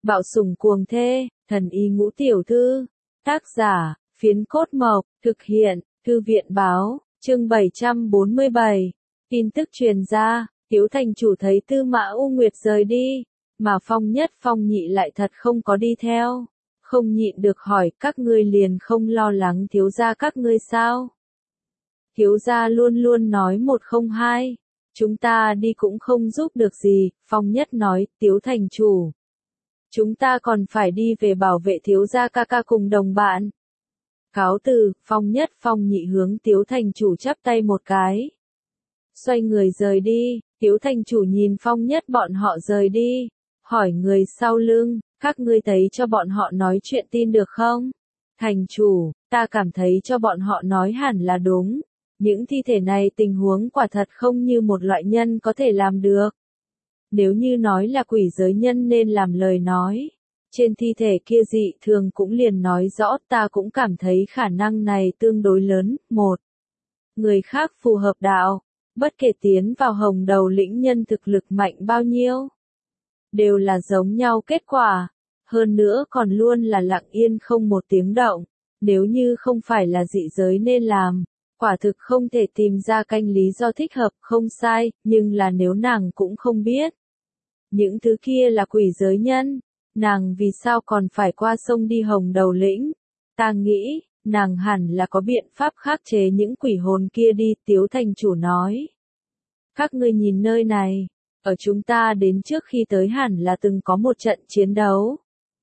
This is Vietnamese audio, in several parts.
Bạo sủng cuồng thê, thần y ngũ tiểu thư. Tác giả, Phiến Cốt Mộc, thực hiện, Thư viện báo, chương 747. Tin tức truyền ra, Tiếu thành chủ thấy Tư Mã U Nguyệt rời đi, mà Phong Nhất Phong Nhị lại thật không có đi theo. Không nhịn được hỏi, các ngươi liền không lo lắng thiếu gia các ngươi sao? Thiếu gia luôn luôn nói một không hai, chúng ta đi cũng không giúp được gì, Phong Nhất nói, Tiếu thành chủ. Chúng ta còn phải đi về bảo vệ thiếu gia ca ca cùng đồng bạn. Cáo từ, Phong Nhất Phong Nhị hướng Tiếu thành chủ chắp tay một cái. Xoay người rời đi, Tiếu thành chủ nhìn Phong Nhất bọn họ rời đi, hỏi người sau lưng, các ngươi thấy cho bọn họ nói chuyện tin được không? Thành chủ, ta cảm thấy cho bọn họ nói hẳn là đúng. Những thi thể này tình huống quả thật không như một loại nhân có thể làm được. Nếu như nói là quỷ giới nhân nên làm lời nói, trên thi thể kia dị thường cũng liền nói rõ, ta cũng cảm thấy khả năng này tương đối lớn. Một, người khác phù hợp đạo, bất kể tiến vào hồng đầu lĩnh nhân thực lực mạnh bao nhiêu, đều là giống nhau kết quả, hơn nữa còn luôn là lặng yên không một tiếng động, nếu như không phải là dị giới nên làm. Quả thực không thể tìm ra canh lý do thích hợp, không sai, nhưng là nếu nàng cũng không biết. Những thứ kia là quỷ giới nhân, nàng vì sao còn phải qua sông đi hồng đầu lĩnh? Ta nghĩ, nàng hẳn là có biện pháp khắc chế những quỷ hồn kia đi, Tiếu thành chủ nói. Các ngươi nhìn nơi này, ở chúng ta đến trước khi tới hẳn là từng có một trận chiến đấu.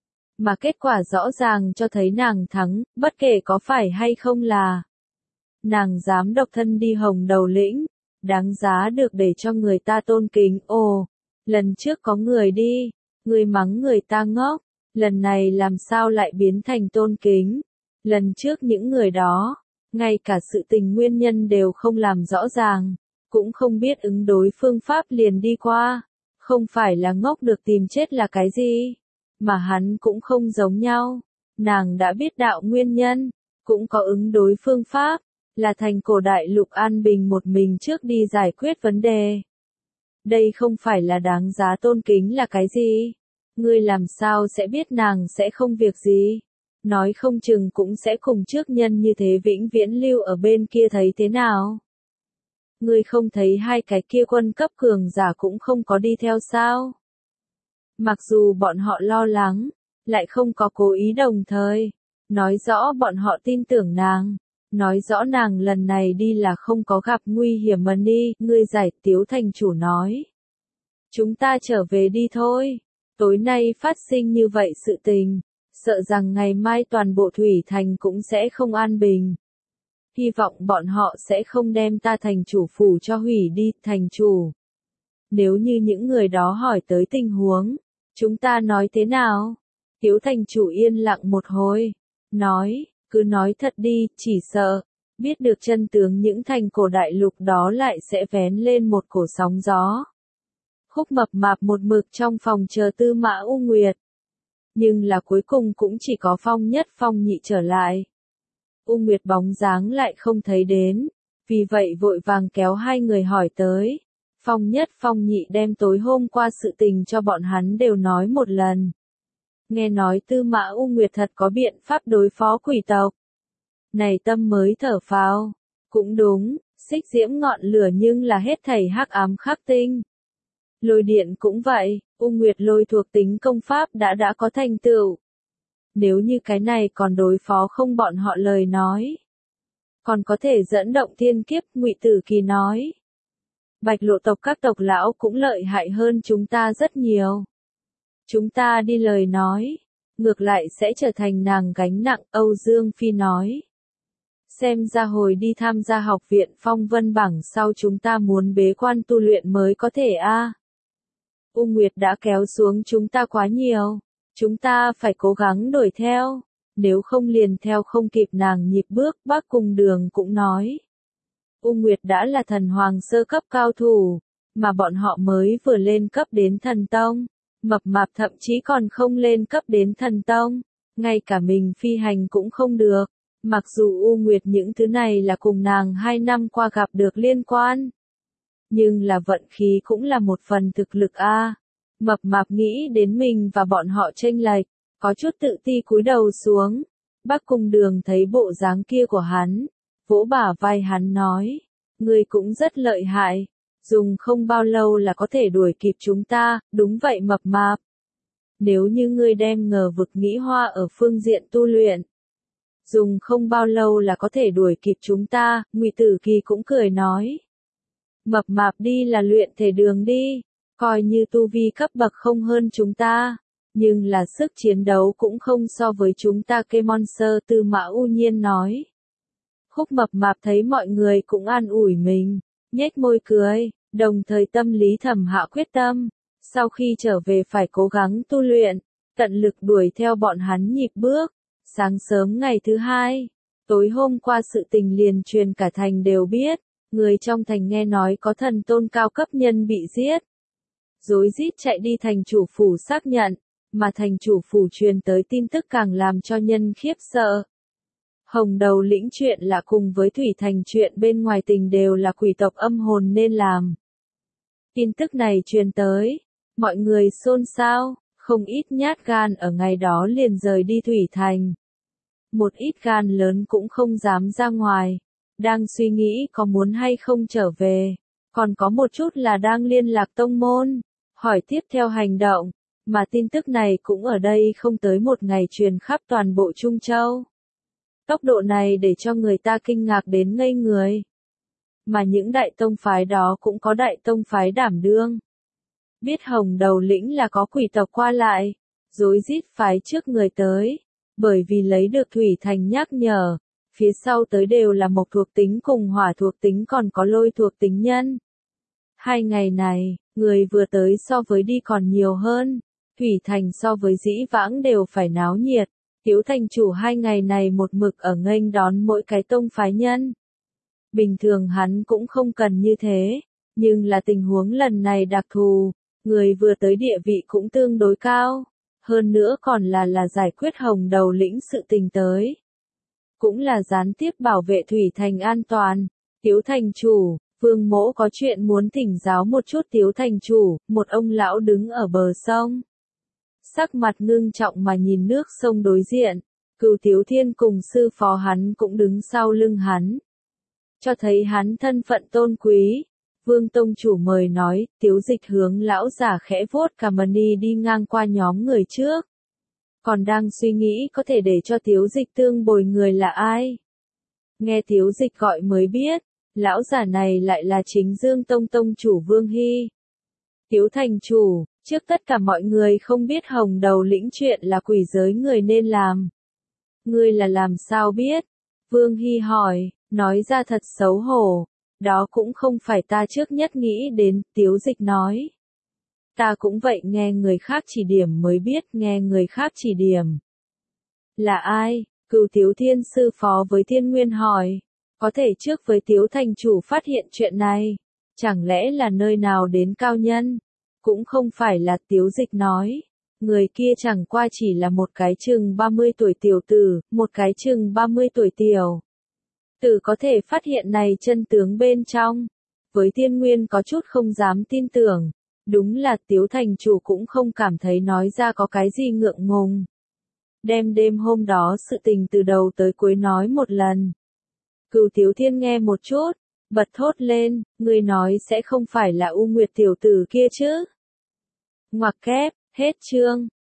Mà kết quả rõ ràng cho thấy nàng thắng, bất kể có phải hay không là. Nàng dám độc thân đi hồng đầu lĩnh, đáng giá được để cho người ta tôn kính. Ồ, lần trước có người đi, người mắng người ta ngốc, lần này làm sao lại biến thành tôn kính. Lần trước những người đó, ngay cả sự tình nguyên nhân đều không làm rõ ràng, cũng không biết ứng đối phương pháp liền đi qua, không phải là ngốc được tìm chết là cái gì, mà hắn cũng không giống nhau, nàng đã biết đạo nguyên nhân, cũng có ứng đối phương pháp. Là thành cổ đại lục an bình một mình trước đi giải quyết vấn đề. Đây không phải là đáng giá tôn kính là cái gì? Ngươi làm sao sẽ biết nàng sẽ không việc gì? Nói không chừng cũng sẽ cùng trước nhân như thế vĩnh viễn lưu ở bên kia thấy thế nào? Ngươi không thấy hai cái kia quân cấp cường giả cũng không có đi theo sao? Mặc dù bọn họ lo lắng, lại không có cố ý đồng thời, nói rõ bọn họ tin tưởng nàng. Nói rõ nàng lần này đi là không có gặp nguy hiểm mà đi, ngươi giải, Tiếu thành chủ nói. Chúng ta trở về đi thôi, tối nay phát sinh như vậy sự tình, sợ rằng ngày mai toàn bộ thủy thành cũng sẽ không an bình. Hy vọng bọn họ sẽ không đem ta thành chủ phủ cho hủy đi, thành chủ. Nếu như những người đó hỏi tới tình huống, chúng ta nói thế nào? Tiếu thành chủ yên lặng một hồi, nói. Cứ nói thật đi, chỉ sợ, biết được chân tướng những thành cổ đại lục đó lại sẽ vén lên một cổ sóng gió. Khúc mập mạp một mực trong phòng chờ Tư Mã U Nguyệt. Nhưng là cuối cùng cũng chỉ có Phong Nhất Phong Nhị trở lại. U Nguyệt bóng dáng lại không thấy đến, vì vậy vội vàng kéo hai người hỏi tới. Phong Nhất Phong Nhị đem tối hôm qua sự tình cho bọn hắn đều nói một lần. Nghe nói Tư Mã U Nguyệt thật có biện pháp đối phó quỷ tộc. Này tâm mới thở phào. Cũng đúng, xích diễm ngọn lửa nhưng là hết thảy hắc ám khắc tinh. Lôi điện cũng vậy, U Nguyệt lôi thuộc tính công pháp đã có thành tựu. Nếu như cái này còn đối phó không bọn họ lời nói. Còn có thể dẫn động thiên kiếp, Ngụy Tử Kỳ nói. Bạch lộ tộc các tộc lão cũng lợi hại hơn chúng ta rất nhiều. Chúng ta đi lời nói, ngược lại sẽ trở thành nàng gánh nặng, Âu Dương Phi nói. Xem ra hồi đi tham gia học viện phong vân bảng sau chúng ta muốn bế quan tu luyện mới có thể a. U Nguyệt đã kéo xuống chúng ta quá nhiều, chúng ta phải cố gắng đuổi theo, nếu không liền theo không kịp nàng nhịp bước, Bác Cùng Đường cũng nói. U Nguyệt đã là thần hoàng sơ cấp cao thủ, mà bọn họ mới vừa lên cấp đến thần tông. Mập mạp thậm chí còn không lên cấp đến thần tông, ngay cả mình phi hành cũng không được, mặc dù U Nguyệt những thứ này là cùng nàng 2 năm qua gặp được liên quan. Nhưng là vận khí cũng là một phần thực lực a. Mập mạp nghĩ đến mình và bọn họ chênh lệch, có chút tự ti cúi đầu xuống. Bác Cung Đường thấy bộ dáng kia của hắn, vỗ bả vai hắn nói, ngươi cũng rất lợi hại, dùng không bao lâu là có thể đuổi kịp chúng ta, đúng vậy mập mạp. Nếu như ngươi đem ngờ vực nghĩ hoa ở phương diện tu luyện, dùng không bao lâu là có thể đuổi kịp chúng ta, Ngụy Tử Kỳ cũng cười nói. Mập mạp đi là luyện thể đường đi, coi như tu vi cấp bậc không hơn chúng ta, nhưng là sức chiến đấu cũng không so với chúng ta kê Monster, Tư Mã U Nhiên nói. Khúc mập mạp thấy mọi người cũng an ủi mình, nhếch môi cười, đồng thời tâm lý thầm hạ quyết tâm, sau khi trở về phải cố gắng tu luyện, tận lực đuổi theo bọn hắn nhịp bước. Sáng sớm ngày thứ hai, tối hôm qua sự tình liền truyền cả thành đều biết, người trong thành nghe nói có thần tôn cao cấp nhân bị giết. Rối rít chạy đi thành chủ phủ xác nhận, mà thành chủ phủ truyền tới tin tức càng làm cho nhân khiếp sợ. Hồng Đầu Lĩnh chuyện là cùng với Thủy Thành chuyện bên ngoài tình đều là quỷ tộc âm hồn nên làm. Tin tức này truyền tới, mọi người xôn xao, không ít nhát gan ở ngày đó liền rời đi Thủy Thành. Một ít gan lớn cũng không dám ra ngoài, đang suy nghĩ có muốn hay không trở về, còn có một chút là đang liên lạc tông môn, hỏi tiếp theo hành động, mà tin tức này cũng ở đây không tới một ngày truyền khắp toàn bộ Trung Châu. Tốc độ này để cho người ta kinh ngạc đến ngây người. Mà những đại tông phái đó cũng có đại tông phái đảm đương. Biết Hồng Đầu Lĩnh là có quỷ tộc qua lại, rối rít phái trước người tới, bởi vì lấy được Thủy Thành nhắc nhở, phía sau tới đều là mộc thuộc tính cùng hỏa thuộc tính còn có lôi thuộc tính nhân. 2 ngày này, người vừa tới so với đi còn nhiều hơn, Thủy Thành so với dĩ vãng đều phải náo nhiệt. Tiếu thành chủ 2 ngày này một mực ở nghênh đón mỗi cái tông phái nhân. Bình thường hắn cũng không cần như thế, nhưng là tình huống lần này đặc thù, người vừa tới địa vị cũng tương đối cao, hơn nữa còn là giải quyết Hồng Đầu Lĩnh sự tình tới. Cũng là gián tiếp bảo vệ Thủy Thành an toàn. Tiếu thành chủ, Vương Mỗ có chuyện muốn thỉnh giáo một chút. Tiếu thành chủ, một ông lão đứng ở bờ sông. Sắc mặt ngưng trọng mà nhìn nước sông đối diện, Cửu Tiếu Thiên cùng sư phó hắn cũng đứng sau lưng hắn. Cho thấy hắn thân phận tôn quý, Vương Tông chủ mời nói, Tiếu Dịch hướng lão giả khẽ vuốt cà mani đi ngang qua nhóm người trước. Còn đang suy nghĩ có thể để cho Tiếu Dịch tương bồi người là ai. Nghe Tiếu Dịch gọi mới biết, lão giả này lại là chính Dương Tông Tông chủ Vương Hy. Tiếu thành chủ, trước tất cả mọi người không biết Hồng Đầu Lĩnh chuyện là quỷ giới người nên làm. Ngươi là làm sao biết? Vương Hy hỏi, nói ra thật xấu hổ. Đó cũng không phải ta trước nhất nghĩ đến, Tiếu Dịch nói. Ta cũng vậy, nghe người khác chỉ điểm mới biết, nghe người khác chỉ điểm. Là ai? Cửu Tiếu Thiên sư phó với Thiên Nguyên hỏi. Có thể trước với Tiếu thành chủ phát hiện chuyện này. Chẳng lẽ là nơi nào đến cao nhân? Cũng không phải là, Tiếu Dịch nói. Người kia chẳng qua chỉ là một cái chừng 30 tuổi tiểu tử, một cái chừng 30 tuổi tiểu tử có thể phát hiện này chân tướng bên trong. Với Thiên Nguyên có chút không dám tin tưởng. Đúng là Tiếu thành chủ cũng không cảm thấy nói ra có cái gì ngượng ngùng. Đem đêm hôm đó sự tình từ đầu tới cuối nói một lần. Cửu Tiếu Thiên nghe một chút, bật thốt lên, người nói sẽ không phải là U Nguyệt tiểu tử kia chứ. Ngoặc kép, hết chương.